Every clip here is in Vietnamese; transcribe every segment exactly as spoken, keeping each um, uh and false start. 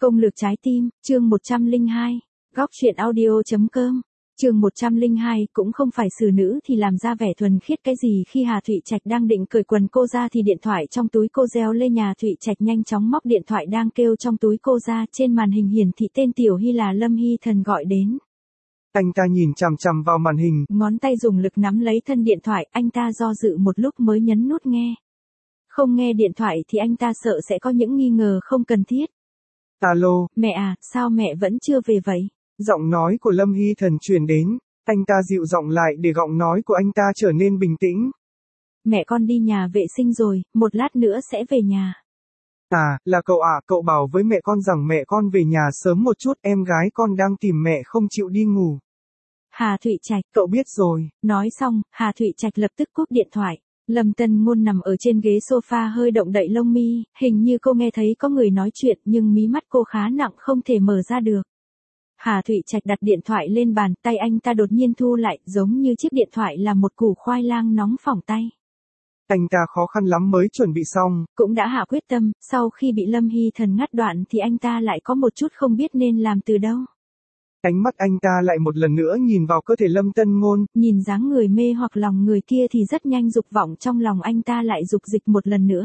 Công lược trái tim, chương một trăm lẻ hai, góc truyện audio.com. Chương một trăm lẻ hai, cũng không phải xử nữ thì làm ra vẻ thuần khiết cái gì. Khi Hà Thụy Trạch đang định cởi quần cô ra thì điện thoại trong túi cô reo lên. Nhà Thụy Trạch nhanh chóng móc điện thoại đang kêu trong túi cô ra, trên màn hình hiển thị tên Tiểu Hy là Lâm Hy Thần gọi đến. Anh ta nhìn chằm chằm vào màn hình, ngón tay dùng lực nắm lấy thân điện thoại, anh ta do dự một lúc mới nhấn nút nghe. Không nghe điện thoại thì anh ta sợ sẽ có những nghi ngờ không cần thiết. Alo, mẹ à, sao mẹ vẫn chưa về vậy? Giọng nói của Lâm Hy Thần truyền đến, anh ta dịu giọng lại để giọng nói của anh ta trở nên bình tĩnh. Mẹ con đi nhà vệ sinh rồi, một lát nữa sẽ về nhà. À, là cậu à, cậu bảo với mẹ con rằng mẹ con về nhà sớm một chút, em gái con đang tìm mẹ không chịu đi ngủ. Hà Thụy Trạch, cậu biết rồi. Nói xong, Hà Thụy Trạch lập tức cúp điện thoại. Lâm Tân Ngôn nằm ở trên ghế sofa hơi động đậy lông mi, hình như cô nghe thấy có người nói chuyện nhưng mí mắt cô khá nặng không thể mở ra được. Hà Thụy Trạch đặt điện thoại lên bàn, tay anh ta đột nhiên thu lại, giống như chiếc điện thoại là một củ khoai lang nóng phỏng tay. Anh ta khó khăn lắm mới chuẩn bị xong. Cũng đã hạ quyết tâm, sau khi bị Lâm Hy Thần ngắt đoạn thì anh ta lại có một chút không biết nên làm từ đâu. Ánh mắt anh ta lại một lần nữa nhìn vào cơ thể Lâm Tân Ngôn. Nhìn dáng người mê hoặc lòng người kia thì rất nhanh dục vọng trong lòng anh ta lại dục dịch một lần nữa.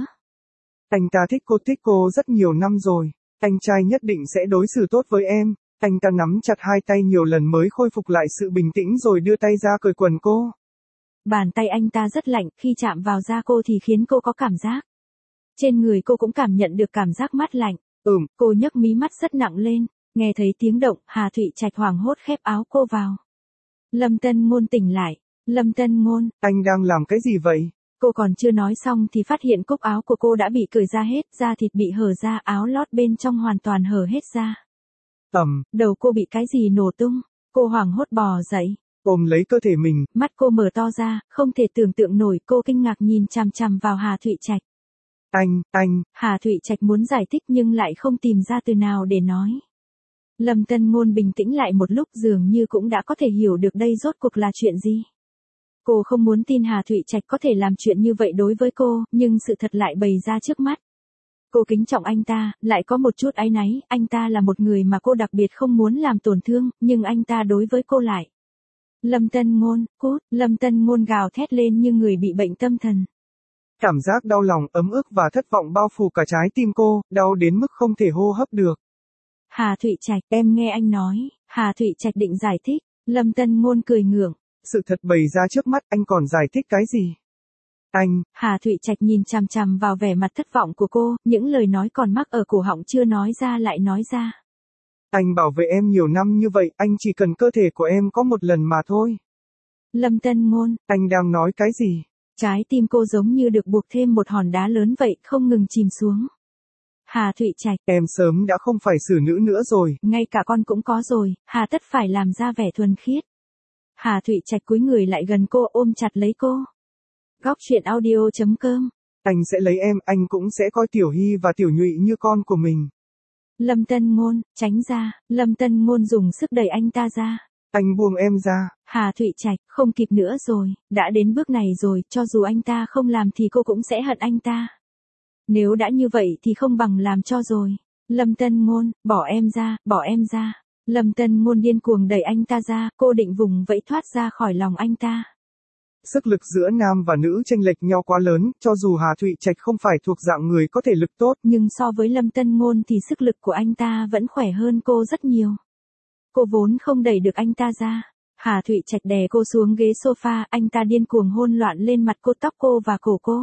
Anh ta thích cô thích cô rất nhiều năm rồi. Anh trai nhất định sẽ đối xử tốt với em. Anh ta nắm chặt hai tay nhiều lần mới khôi phục lại sự bình tĩnh rồi đưa tay ra cởi quần cô. Bàn tay anh ta rất lạnh, khi chạm vào da cô thì khiến cô có cảm giác. Trên người cô cũng cảm nhận được cảm giác mát lạnh. Ừm, cô nhấc mí mắt rất nặng lên. Nghe thấy tiếng động, Hà Thụy Trạch hoảng hốt khép áo cô vào. Lâm Tân Ngôn tỉnh lại. Lâm Tân Ngôn, anh đang làm cái gì vậy? Cô còn chưa nói xong thì phát hiện cúc áo của cô đã bị cởi ra hết, da thịt bị hở ra, áo lót bên trong hoàn toàn hở hết ra. Ầm, Đầu cô bị cái gì nổ tung. Cô hoảng hốt bò dậy. ôm lấy cơ thể mình. Mắt cô mở to ra, không thể tưởng tượng nổi, cô kinh ngạc nhìn chằm chằm vào Hà Thụy Trạch. Anh, anh. Hà Thụy Trạch muốn giải thích nhưng lại không tìm ra từ nào để nói. Lâm Tân Ngôn bình tĩnh lại một lúc, dường như cũng đã có thể hiểu được đây rốt cuộc là chuyện gì. Cô không muốn tin Hà Thụy Trạch có thể làm chuyện như vậy đối với cô, nhưng sự thật lại bày ra trước mắt. Cô kính trọng anh ta, lại có một chút áy náy, anh ta là một người mà cô đặc biệt không muốn làm tổn thương, nhưng anh ta đối với cô lại. Lâm Tân Ngôn, cút, Lâm Tân Ngôn gào thét lên như người bị bệnh tâm thần. Cảm giác đau lòng, ấm ức và thất vọng bao phủ cả trái tim cô, đau đến mức không thể hô hấp được. Hà Thụy Trạch, em nghe anh nói. Hà Thụy Trạch định giải thích. Lâm Tân Ngôn cười ngượng. Sự thật bày ra trước mắt, anh còn giải thích cái gì? Anh. Hà Thụy Trạch nhìn chằm chằm vào vẻ mặt thất vọng của cô, những lời nói còn mắc ở cổ họng chưa nói ra lại nói ra. Anh bảo vệ em nhiều năm như vậy, anh chỉ cần cơ thể của em có một lần mà thôi. Lâm Tân Ngôn. Anh đang nói cái gì? Trái tim cô giống như được buộc thêm một hòn đá lớn vậy, không ngừng chìm xuống. Hà Thụy Trạch. Em sớm đã không phải xử nữ nữa rồi. Ngay cả con cũng có rồi, hà tất phải làm ra vẻ thuần khiết. Hà Thụy Trạch cúi người lại gần cô, ôm chặt lấy cô. Góc truyện audio.com. Anh sẽ lấy em, anh cũng sẽ coi Tiểu Hy và Tiểu Nhụy như con của mình. Lâm Tân Ngôn, tránh ra. Lâm Tân Ngôn dùng sức đẩy anh ta ra. Anh buông em ra. Hà Thụy Trạch, không kịp nữa rồi, đã đến bước này rồi, cho dù anh ta không làm thì cô cũng sẽ hận anh ta. Nếu đã như vậy thì không bằng làm cho rồi. Lâm Tân Ngôn, bỏ em ra, bỏ em ra. Lâm Tân Ngôn điên cuồng đẩy anh ta ra, cô định vùng vẫy thoát ra khỏi lòng anh ta. Sức lực giữa nam và nữ chênh lệch nhau quá lớn, cho dù Hà Thụy Trạch không phải thuộc dạng người có thể lực tốt. Nhưng so với Lâm Tân Ngôn thì sức lực của anh ta vẫn khỏe hơn cô rất nhiều. Cô vốn không đẩy được anh ta ra. Hà Thụy Trạch đè cô xuống ghế sofa, anh ta điên cuồng hôn loạn lên mặt cô, tóc cô và cổ cô.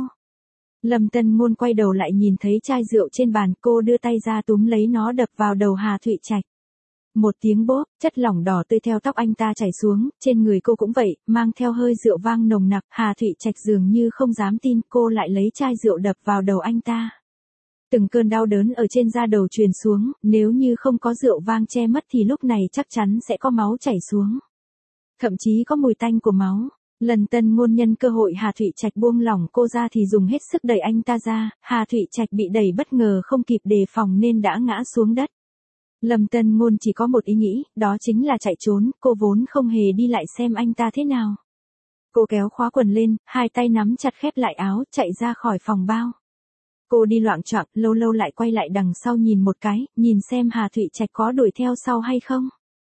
Lâm Tân Ngôn quay đầu lại nhìn thấy chai rượu trên bàn, cô đưa tay ra túm lấy nó đập vào đầu Hà Thụy Trạch. Một tiếng bốp, chất lỏng đỏ tươi theo tóc anh ta chảy xuống, trên người cô cũng vậy, mang theo hơi rượu vang nồng nặc. Hà Thụy Trạch dường như không dám tin, cô lại lấy chai rượu đập vào đầu anh ta. Từng cơn đau đớn ở trên da đầu truyền xuống, nếu như không có rượu vang che mất thì lúc này chắc chắn sẽ có máu chảy xuống. Thậm chí có mùi tanh của máu. Lần Tân Ngôn nhân cơ hội Hà Thụy Trạch buông lỏng cô ra thì dùng hết sức đẩy anh ta ra, Hà Thụy Trạch bị đẩy bất ngờ không kịp đề phòng nên đã ngã xuống đất. Lâm Tân Ngôn chỉ có một ý nghĩ, đó chính là chạy trốn, cô vốn không hề đi lại xem anh ta thế nào. Cô kéo khóa quần lên, hai tay nắm chặt khép lại áo, chạy ra khỏi phòng bao. Cô đi loạng choạng, lâu lâu lại quay lại đằng sau nhìn một cái, nhìn xem Hà Thụy Trạch có đuổi theo sau hay không.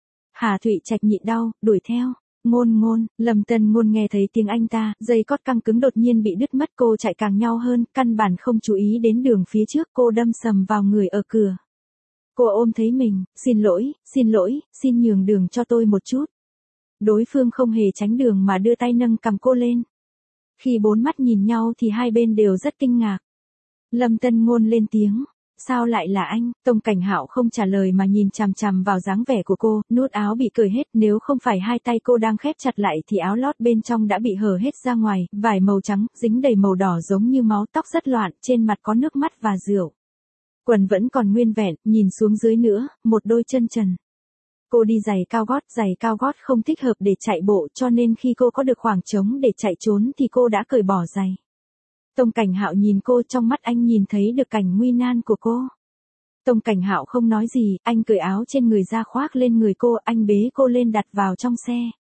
Hà Thụy Trạch nhịn đau, đuổi theo. Ngôn ngôn, Lâm Tân Ngôn nghe thấy tiếng anh ta, dây cót căng cứng đột nhiên bị đứt mất, cô chạy càng nhau hơn, căn bản không chú ý đến đường phía trước, cô đâm sầm vào người ở cửa. Cô ôm thấy mình, xin lỗi, xin lỗi, xin nhường đường cho tôi một chút. Đối phương không hề tránh đường mà đưa tay nâng cầm cô lên. Khi bốn mắt nhìn nhau thì hai bên đều rất kinh ngạc. Lâm Tân Ngôn lên tiếng, sao lại là anh? Tông Cảnh Hạo không trả lời mà nhìn chằm chằm vào dáng vẻ của cô, nút áo bị cởi hết, nếu không phải hai tay cô đang khép chặt lại thì áo lót bên trong đã bị hở hết ra ngoài, vải màu trắng, dính đầy màu đỏ giống như máu, tóc rất loạn, trên mặt có nước mắt và rượu. Quần vẫn còn nguyên vẹn, nhìn xuống dưới nữa, một đôi chân trần. Cô đi giày cao gót, giày cao gót không thích hợp để chạy bộ, cho nên khi cô có được khoảng trống để chạy trốn thì cô đã cởi bỏ giày. Tông Cảnh Hạo nhìn cô, trong mắt anh nhìn thấy được cảnh nguy nan của cô. Tông Cảnh Hạo không nói gì, anh cởi áo trên người ra khoác lên người cô, anh bế cô lên đặt vào trong xe.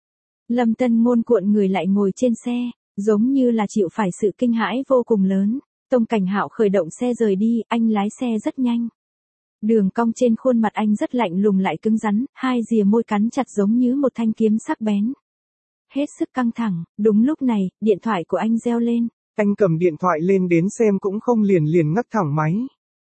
Lâm Tân Ngôn cuộn người lại ngồi trên xe, giống như là chịu phải sự kinh hãi vô cùng lớn. Tông Cảnh Hạo khởi động xe rời đi, anh lái xe rất nhanh. Đường cong trên khuôn mặt anh rất lạnh lùng lại cứng rắn, hai rìa môi cắn chặt giống như một thanh kiếm sắc bén. Hết sức căng thẳng, đúng lúc này, điện thoại của anh reo lên. Anh cầm điện thoại lên đến xem cũng không liền liền ngắt thẳng máy.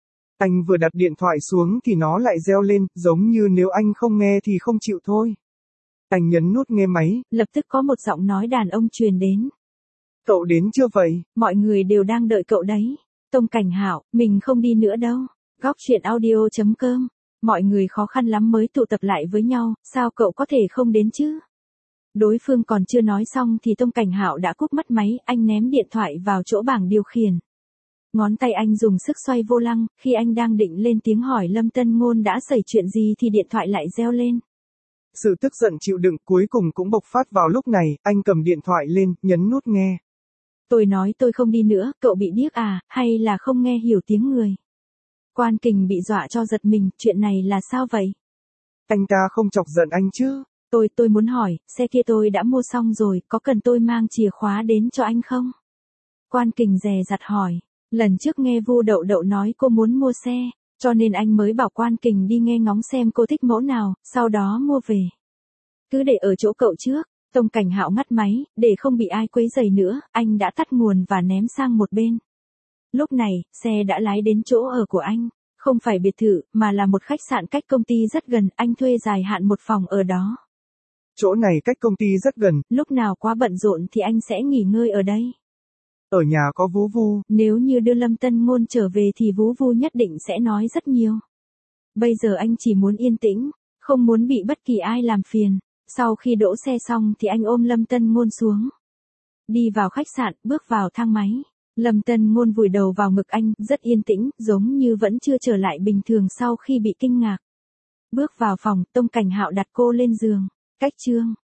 Anh vừa đặt điện thoại xuống thì nó lại reo lên, giống như nếu anh không nghe thì không chịu thôi. Anh nhấn nút nghe máy. Lập tức có một giọng nói đàn ông truyền đến. Cậu đến chưa vậy? Mọi người đều đang đợi cậu đấy. Tông Cảnh Hạo, mình không đi nữa đâu. Góc truyện audio chấm com. Mọi người khó khăn lắm mới tụ tập lại với nhau, sao cậu có thể không đến chứ? Đối phương còn chưa nói xong thì Tông Cảnh Hạo đã cúp mất máy, anh ném điện thoại vào chỗ bảng điều khiển. Ngón tay anh dùng sức xoay vô lăng, khi anh đang định lên tiếng hỏi Lâm Tân Ngôn đã xảy chuyện gì thì điện thoại lại reo lên. Sự tức giận chịu đựng cuối cùng cũng bộc phát vào lúc này, anh cầm điện thoại lên, nhấn nút nghe. Tôi nói tôi không đi nữa, cậu bị điếc à, hay là không nghe hiểu tiếng người? Quan Kình bị dọa cho giật mình, chuyện này là sao vậy? Anh ta không chọc giận anh chứ? Tôi, tôi muốn hỏi, xe kia tôi đã mua xong rồi, có cần tôi mang chìa khóa đến cho anh không? Quan Kình dè dặt hỏi, lần trước nghe Vu Đậu Đậu nói cô muốn mua xe, cho nên anh mới bảo Quan Kình đi nghe ngóng xem cô thích mẫu nào, sau đó mua về. Cứ để ở chỗ cậu trước. Tông Cảnh Hạo ngắt máy, để không bị ai quấy rầy nữa, anh đã tắt nguồn và ném sang một bên. Lúc này, xe đã lái đến chỗ ở của anh. Không phải biệt thự, mà là một khách sạn cách công ty rất gần, anh thuê dài hạn một phòng ở đó. Chỗ này cách công ty rất gần. Lúc nào quá bận rộn thì anh sẽ nghỉ ngơi ở đây. Ở nhà có Vú Vu. Nếu như đưa Lâm Tân Ngôn trở về thì Vú Vu nhất định sẽ nói rất nhiều. Bây giờ anh chỉ muốn yên tĩnh, không muốn bị bất kỳ ai làm phiền. Sau khi đỗ xe xong thì anh ôm Lâm Tân Ngôn xuống. Đi vào khách sạn, bước vào thang máy. Lâm Tân Ngôn vùi đầu vào ngực anh, rất yên tĩnh, giống như vẫn chưa trở lại bình thường sau khi bị kinh ngạc. Bước vào phòng, Tông Cảnh Hạo đặt cô lên giường. Cách chương